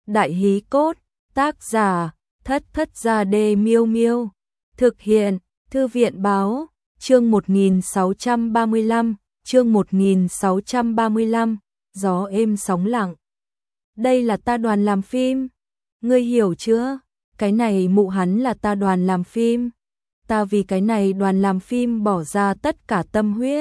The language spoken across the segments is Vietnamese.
Đại hí cốt, tác giả, Thất Thất Gia Đê Miêu Miêu. Thực hiện, Thư viện báo, chương 1635, chương 1635, gió êm sóng lặng. Đây là ta đoàn làm phim. Ngươi hiểu chưa? Cái này mụ hắn là ta đoàn làm phim. Ta vì cái này đoàn làm phim bỏ ra tất cả tâm huyết.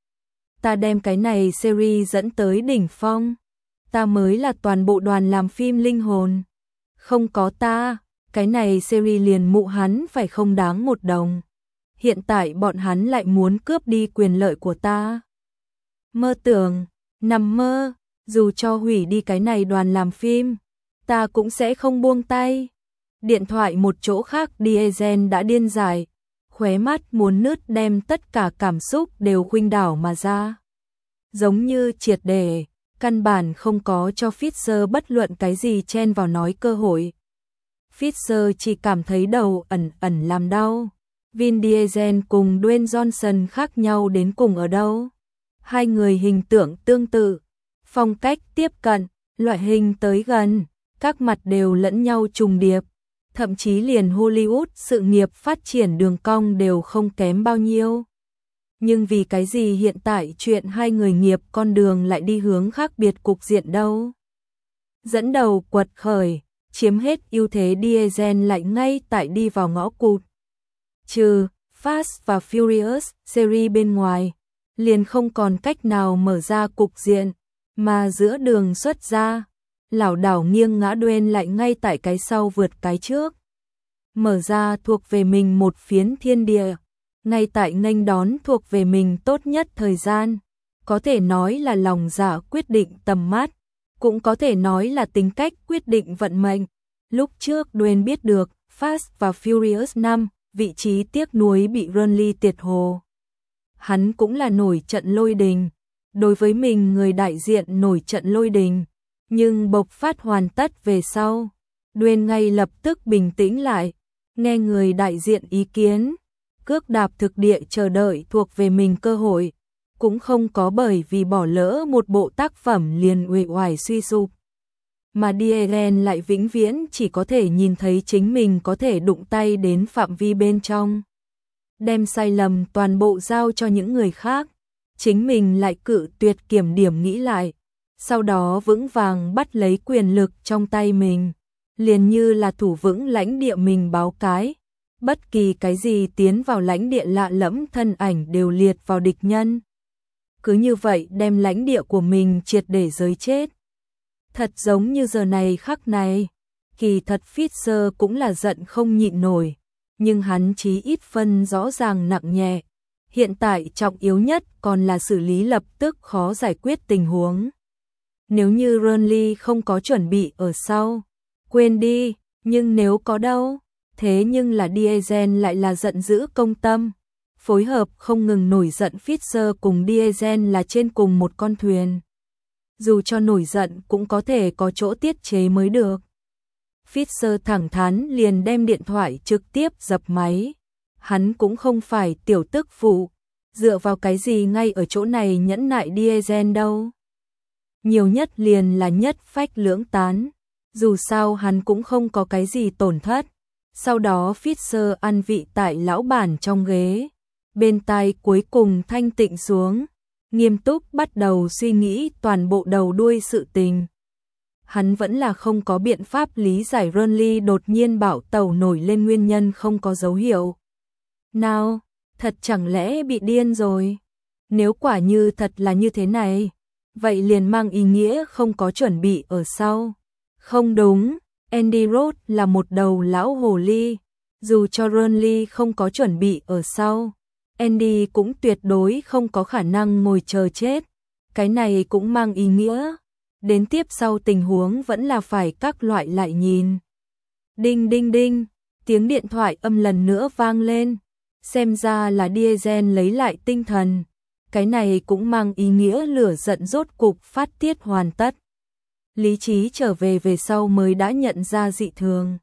Ta đem cái này series dẫn tới đỉnh phong. Ta mới là toàn bộ đoàn làm phim linh hồn. Không có ta, cái này series liền mụ hắn phải không đáng một đồng. Hiện tại bọn hắn lại muốn cướp đi quyền lợi của ta. Mơ tưởng, nằm mơ, dù cho hủy đi cái này đoàn làm phim, ta cũng sẽ không buông tay. Điện thoại một chỗ khác Diesel đã điên dại, khóe mắt muốn nứt đem tất cả cảm xúc đều khuynh đảo mà ra. Giống như triệt để, căn bản không có cho Fisher bất luận cái gì chen vào nói cơ hội. Fisher chỉ cảm thấy đầu ẩn ẩn làm đau. Vin Diesel cùng Dwayne Johnson khác nhau đến cùng ở đâu? Hai người hình tượng tương tự, phong cách tiếp cận, loại hình tới gần, các mặt đều lẫn nhau trùng điệp, thậm chí liền Hollywood sự nghiệp phát triển đường cong đều không kém bao nhiêu. Nhưng vì cái gì hiện tại chuyện hai người nghiệp con đường lại đi hướng khác biệt cục diện đâu? Dẫn đầu quật khởi, chiếm hết ưu thế Diesel lại ngay tại đi vào ngõ cụt. Trừ Fast và Furious series bên ngoài, liền không còn cách nào mở ra cục diện, mà giữa đường xuất ra, lảo đảo nghiêng ngã Dwayne lại ngay tại cái sau vượt cái trước. Mở ra thuộc về mình một phiến thiên địa, ngay tại nghênh đón thuộc về mình tốt nhất thời gian, có thể nói là lòng dạ quyết định tầm mắt, cũng có thể nói là tính cách quyết định vận mệnh. Lúc trước Dwayne biết được Fast và Furious 5, vị trí tiếc nuối bị Ronly tiệt hồ. Hắn cũng là nổi trận lôi đình, đối với mình người đại diện nổi trận lôi đình, nhưng bộc phát hoàn tất về sau, Dwayne ngay lập tức bình tĩnh lại, nghe người đại diện ý kiến, cước đạp thực địa chờ đợi thuộc về mình cơ hội, cũng không có bởi vì bỏ lỡ một bộ tác phẩm liền uể oải suy sụp. Mà Diesel lại vĩnh viễn chỉ có thể nhìn thấy chính mình có thể đụng tay đến phạm vi bên trong. Đem sai lầm toàn bộ giao cho những người khác, chính mình lại cự tuyệt kiểm điểm nghĩ lại, sau đó vững vàng bắt lấy quyền lực trong tay mình, liền như là thủ vững lãnh địa mình báo cái. Bất kỳ cái gì tiến vào lãnh địa lạ lẫm thân ảnh đều liệt vào địch nhân. Cứ như vậy đem lãnh địa của mình triệt để giới chết. Thật giống như giờ này khắc này, kỳ thật Fisher cũng là giận không nhịn nổi, nhưng hắn chí ít phân rõ ràng nặng nhẹ. Hiện tại trọng yếu nhất còn là xử lý lập tức khó giải quyết tình huống. Nếu như Ronly không có chuẩn bị ở sau, quên đi, nhưng nếu có đâu, thế nhưng là Diesel lại là giận dữ công tâm, phối hợp không ngừng nổi giận. Fisher cùng Diesel là trên cùng một con thuyền. Dù cho nổi giận cũng có thể có chỗ tiết chế mới được. Fisher thẳng thắn liền đem điện thoại trực tiếp dập máy. Hắn cũng không phải tiểu tức phụ, dựa vào cái gì ngay ở chỗ này nhẫn nại Diesel đâu. Nhiều nhất liền là nhất phách lưỡng tán, dù sao hắn cũng không có cái gì tổn thất. Sau đó Fisher ăn vị tại lão bản trong ghế, bên tai cuối cùng thanh tịnh xuống, nghiêm túc bắt đầu suy nghĩ toàn bộ đầu đuôi sự tình. Hắn vẫn là không có biện pháp lý giải Ronly đột nhiên bạo tẩu nổi lên nguyên nhân không có dấu hiệu. Nào, thật chẳng lẽ bị điên rồi? Nếu quả như thật là như thế này, vậy liền mang ý nghĩa không có chuẩn bị ở sau. Không đúng, Andy Roth là một đầu lão hồ ly, dù cho Ronly không có chuẩn bị ở sau, Andy cũng tuyệt đối không có khả năng ngồi chờ chết. Cái này cũng mang ý nghĩa, đến tiếp sau tình huống vẫn là phải các loại lại nhìn. Đinh đinh đinh, tiếng điện thoại âm lần nữa vang lên, xem ra là Diesel lấy lại tinh thần. Cái này cũng mang ý nghĩa lửa giận rốt cục phát tiết hoàn tất. Lý trí trở về về sau mới đã nhận ra dị thường.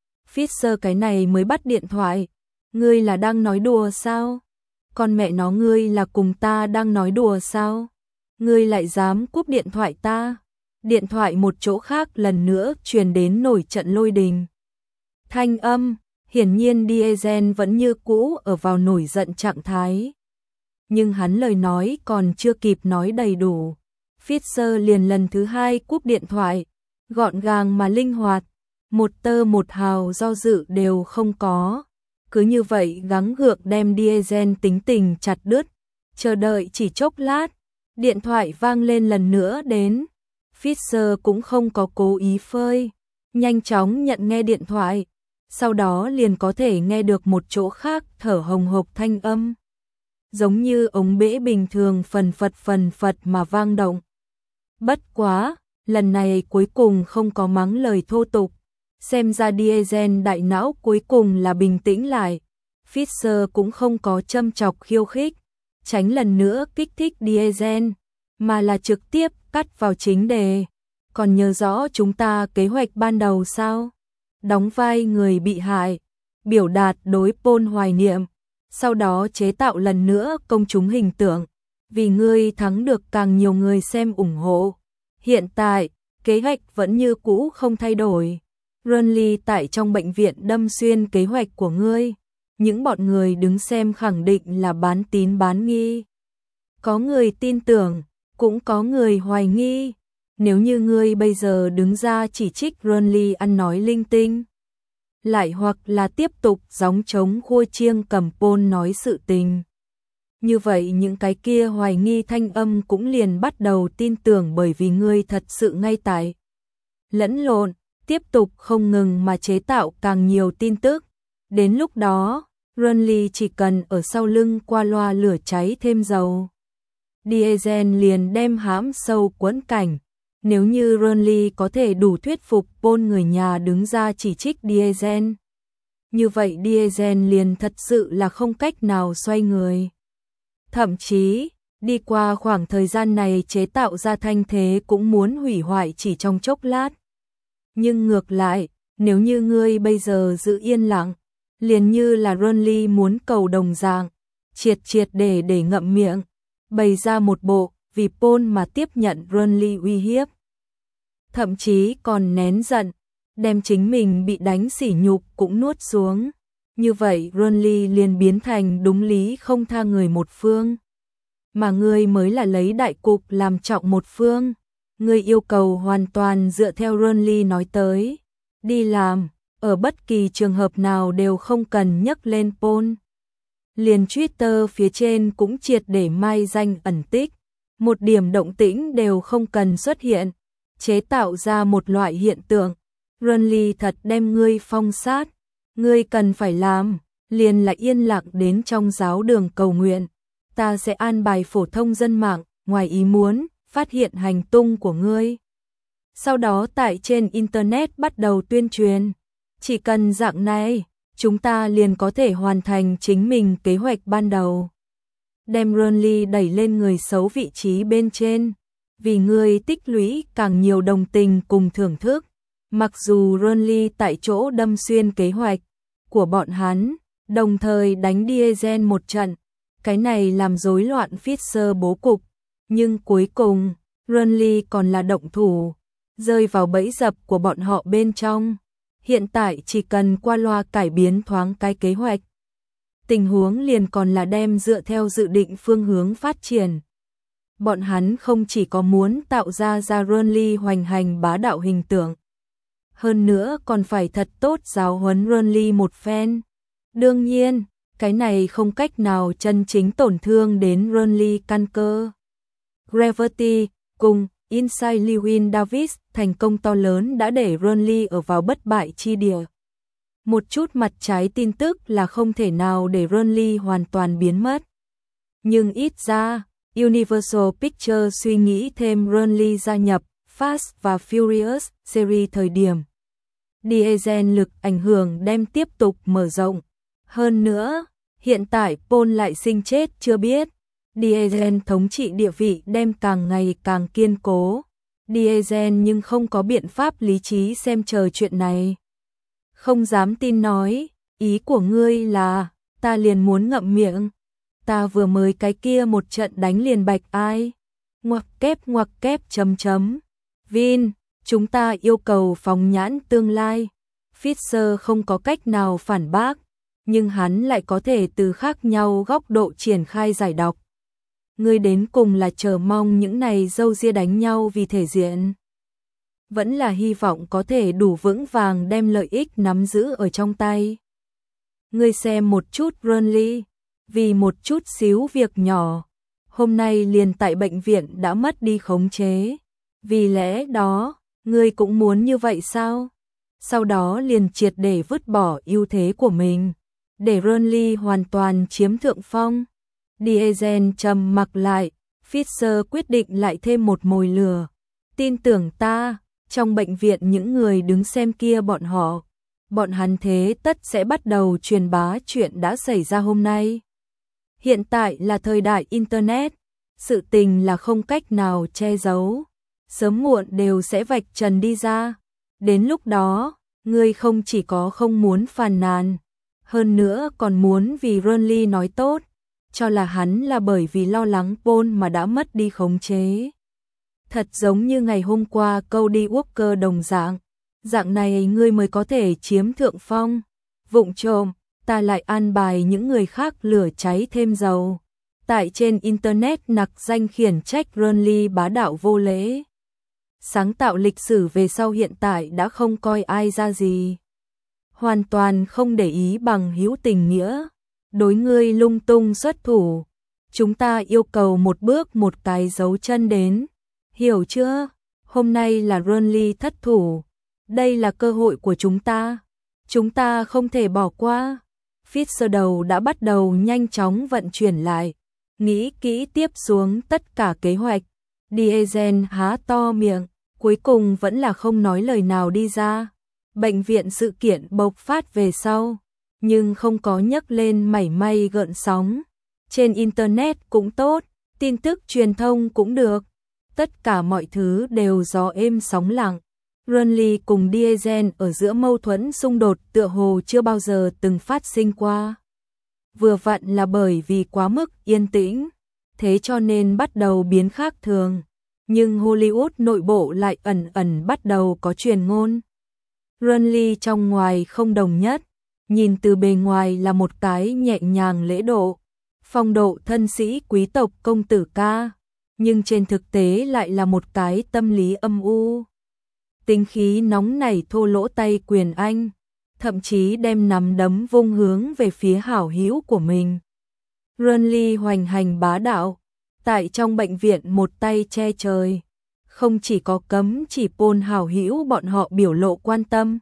Fisher cái này mới bắt điện thoại. Ngươi là đang nói đùa sao? Con mẹ nó, ngươi là cùng ta đang nói đùa sao? Ngươi lại dám cúp điện thoại ta? Điện thoại một chỗ khác lần nữa truyền đến nổi trận lôi đình. Thanh âm, hiển nhiên Diesel vẫn như cũ ở vào nổi giận trạng thái. Nhưng hắn lời nói còn chưa kịp nói đầy đủ. Fisher liền lần thứ hai cúp điện thoại, gọn gàng mà linh hoạt, một tơ một hào do dự đều không có. Cứ như vậy gắng gượng đem Diesel tính tình chặt đứt, chờ đợi chỉ chốc lát, điện thoại vang lên lần nữa đến. Fisher cũng không có cố ý phơi, nhanh chóng nhận nghe điện thoại, sau đó liền có thể nghe được một chỗ khác thở hồng hộc thanh âm. Giống như ống bể bình thường phần phật mà vang động. Bất quá, lần này cuối cùng không có mắng lời thô tục. Xem ra Diesel đại não cuối cùng là bình tĩnh lại. Fisher cũng không có châm chọc khiêu khích, tránh lần nữa kích thích Diesel, mà là trực tiếp cắt vào chính đề. Còn nhớ rõ chúng ta kế hoạch ban đầu sao? Đóng vai người bị hại, biểu đạt đối Paul hoài niệm, sau đó chế tạo lần nữa công chúng hình tượng, vì ngươi thắng được càng nhiều người xem ủng hộ. Hiện tại, kế hoạch vẫn như cũ không thay đổi. Renly tại trong bệnh viện đâm xuyên kế hoạch của ngươi. Những bọn người đứng xem khẳng định là bán tín bán nghi. Có người tin tưởng, cũng có người hoài nghi. Nếu như ngươi bây giờ đứng ra chỉ trích Renly ăn nói linh tinh, lại hoặc là tiếp tục gióng trống khua chiêng cầm Paul nói sự tình, như vậy những cái kia hoài nghi thanh âm cũng liền bắt đầu tin tưởng, bởi vì ngươi thật sự ngay tại lẫn lộn, tiếp tục không ngừng mà chế tạo càng nhiều tin tức. Đến lúc đó, Renly chỉ cần ở sau lưng qua loa lửa cháy thêm dầu. Diesel liền đem hãm sâu quẫn cảnh. Nếu như Renly có thể đủ thuyết phục Paul người nhà đứng ra chỉ trích Diesel, như vậy Diesel liền thật sự là không cách nào xoay người. Thậm chí, đi qua khoảng thời gian này chế tạo ra thanh thế cũng muốn hủy hoại chỉ trong chốc lát. Nhưng ngược lại, nếu như ngươi bây giờ giữ yên lặng, liền như là Renly muốn cầu đồng dạng, triệt để ngậm miệng, bày ra một bộ vì Paul mà tiếp nhận Renly uy hiếp. Thậm chí còn nén giận, đem chính mình bị đánh sỉ nhục cũng nuốt xuống. Như vậy Renly liền biến thành đúng lý không tha người một phương. Mà ngươi mới là lấy đại cục làm trọng một phương. Ngươi yêu cầu hoàn toàn dựa theo Renly nói tới. Đi làm, ở bất kỳ trường hợp nào đều không cần nhắc lên Paul. Liền Twitter phía trên cũng triệt để mai danh ẩn tích. Một điểm động tĩnh đều không cần xuất hiện. Chế tạo ra một loại hiện tượng. Renly thật đem ngươi phong sát. Ngươi cần phải làm, liền là yên lặng đến trong giáo đường cầu nguyện. Ta sẽ an bài phổ thông dân mạng, ngoài ý muốn, phát hiện hành tung của ngươi. Sau đó tại trên Internet bắt đầu tuyên truyền. Chỉ cần dạng này, chúng ta liền có thể hoàn thành chính mình kế hoạch ban đầu. Đem Renly đẩy lên người xấu vị trí bên trên. Vì ngươi tích lũy càng nhiều đồng tình cùng thưởng thức. Mặc dù Renly tại chỗ đâm xuyên kế hoạch của bọn hắn, đồng thời đánh Diesel một trận, cái này làm rối loạn Fisher bố cục, nhưng cuối cùng, Renly còn là động thủ, rơi vào bẫy dập của bọn họ bên trong. Hiện tại chỉ cần qua loa cải biến thoáng cái kế hoạch, tình huống liền còn là đem dựa theo dự định phương hướng phát triển. Bọn hắn không chỉ có muốn tạo ra Renly hoành hành bá đạo hình tượng, hơn nữa còn phải thật tốt giáo huấn Renly một phen. Đương nhiên, cái này không cách nào chân chính tổn thương đến Renly căn cơ. Gravity cùng Inside Llewyn Davis thành công to lớn đã để Renly ở vào bất bại chi địa. Một chút mặt trái tin tức là không thể nào để Renly hoàn toàn biến mất. Nhưng ít ra, Universal Pictures suy nghĩ thêm Renly gia nhập Fast và Furious series thời điểm. Diesel lực ảnh hưởng đem tiếp tục mở rộng. Hơn nữa, hiện tại Paul lại sinh chết chưa biết. Diesel thống trị địa vị đem càng ngày càng kiên cố. Diesel nhưng không có biện pháp lý trí xem chờ chuyện này. Không dám tin nói, ý của ngươi là, ta liền muốn ngậm miệng. Ta vừa mới cái kia một trận đánh liền bạch ai. Ngoặc kép chấm chấm. Vin, chúng ta yêu cầu phóng nhãn tương lai. Fisher không có cách nào phản bác, nhưng hắn lại có thể từ khác nhau góc độ triển khai giải độc. Ngươi đến cùng là chờ mong những này râu ria đánh nhau vì thể diện, vẫn là hy vọng có thể đủ vững vàng đem lợi ích nắm giữ ở trong tay. Ngươi xem một chút Burnley, vì một chút xíu việc nhỏ, hôm nay liền tại bệnh viện đã mất đi khống chế. Vì lẽ đó, ngươi cũng muốn như vậy sao? Sau đó liền triệt để vứt bỏ ưu thế của mình, để Burnley hoàn toàn chiếm thượng phong. Diesel trầm mặc lại, Fisher quyết định lại thêm một mồi lửa. Tin tưởng ta, trong bệnh viện những người đứng xem kia bọn hắn thế tất sẽ bắt đầu truyền bá chuyện đã xảy ra hôm nay. Hiện tại là thời đại Internet, sự tình là không cách nào che giấu, sớm muộn đều sẽ vạch trần đi ra. Đến lúc đó, ngươi không chỉ có không muốn phàn nàn, hơn nữa còn muốn vì Burnley nói tốt, cho là hắn là bởi vì lo lắng Paul mà đã mất đi khống chế. Thật giống như ngày hôm qua Cody Walker đồng dạng này ngươi mới có thể chiếm thượng phong. Vụng trộm, ta lại an bài những người khác lửa cháy thêm dầu. Tại trên Internet nặc danh khiển trách Burnley bá đạo vô lễ. Sáng tạo lịch sử về sau hiện tại đã không coi ai ra gì. Hoàn toàn không để ý bằng hữu tình nghĩa. Đối ngươi lung tung xuất thủ. Chúng ta yêu cầu một bước một cái dấu chân đến. Hiểu chưa? Hôm nay là Burnley thất thủ. Đây là cơ hội của chúng ta. Chúng ta không thể bỏ qua. Fisher đầu đã bắt đầu nhanh chóng vận chuyển lại. Nghĩ kỹ tiếp xuống tất cả kế hoạch. Diesel há to miệng, cuối cùng vẫn là không nói lời nào đi ra. Bệnh viện sự kiện bộc phát về sau, nhưng không có nhấc lên mảy may gợn sóng. Trên Internet cũng tốt, tin tức truyền thông cũng được. Tất cả mọi thứ đều gió êm sóng lặng. Burnley cùng Diesel ở giữa mâu thuẫn xung đột tựa hồ chưa bao giờ từng phát sinh qua. Vừa vặn là bởi vì quá mức yên tĩnh, thế cho nên bắt đầu biến khác thường. Nhưng Hollywood nội bộ lại ẩn ẩn bắt đầu có truyền ngôn. Burnley trong ngoài không đồng nhất, nhìn từ bề ngoài là một cái nhẹ nhàng lễ độ, phong độ thân sĩ quý tộc công tử ca, nhưng trên thực tế lại là một cái tâm lý âm u. Tính khí nóng nảy thô lỗ tay quyền anh, thậm chí đem nắm đấm vung hướng về phía hảo hữu của mình. Burnley hoành hành bá đạo, tại trong bệnh viện một tay che trời, không chỉ có cấm chỉ Paul hảo hữu bọn họ biểu lộ quan tâm,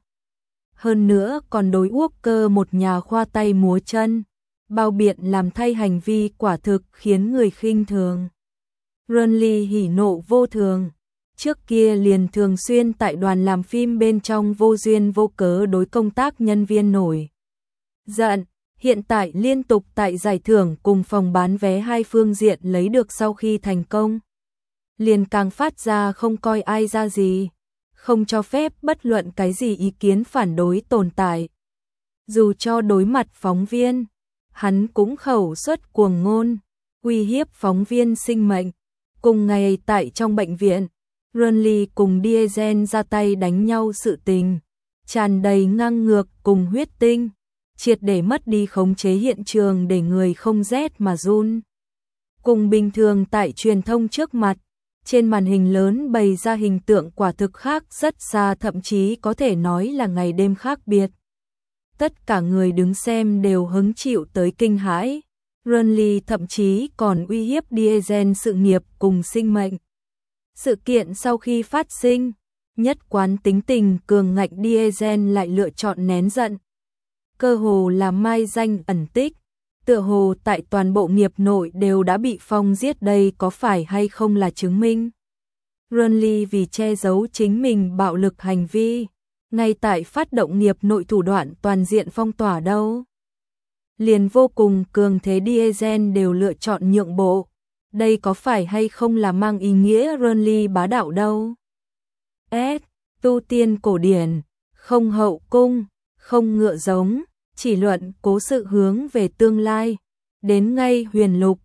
hơn nữa còn đối Walker một nhà khoa tay múa chân, bao biện làm thay hành vi quả thực khiến người khinh thường. Burnley hỉ nộ vô thường, trước kia liền thường xuyên tại đoàn làm phim bên trong vô duyên vô cớ đối công tác nhân viên nổi giận, hiện tại liên tục tại giải thưởng cùng phòng bán vé hai phương diện lấy được sau khi thành công. Liền càng phát ra không coi ai ra gì, không cho phép bất luận cái gì ý kiến phản đối tồn tại. Dù cho đối mặt phóng viên, hắn cũng khẩu xuất cuồng ngôn, uy hiếp phóng viên sinh mệnh. Cùng ngày tại trong bệnh viện, Burnley cùng Diesel ra tay đánh nhau sự tình, tràn đầy ngang ngược cùng huyết tinh, triệt để mất đi khống chế hiện trường để người không rét mà run. Cùng bình thường tại truyền thông trước mặt, trên màn hình lớn bày ra hình tượng quả thực khác rất xa, thậm chí có thể nói là ngày đêm khác biệt. Tất cả người đứng xem đều hứng chịu tới kinh hãi. Burnley thậm chí còn uy hiếp Diesel sự nghiệp cùng sinh mệnh. Sự kiện sau khi phát sinh, nhất quán tính tình cường ngạnh Diesel lại lựa chọn nén giận. Cơ hồ là mai danh ẩn tích, tựa hồ tại toàn bộ nghiệp nội đều đã bị phong giết, đây có phải hay không là chứng minh. Burnley vì che giấu chính mình bạo lực hành vi, ngay tại phát động nghiệp nội thủ đoạn toàn diện phong tỏa đâu. Liền vô cùng cường thế Diesel đều lựa chọn nhượng bộ. Đây có phải hay không là mang ý nghĩa Burnley bá đạo đâu. Tu tiên cổ điển, không hậu cung, không ngựa giống, chỉ luận cố sự hướng về tương lai. Đến ngay huyền lục,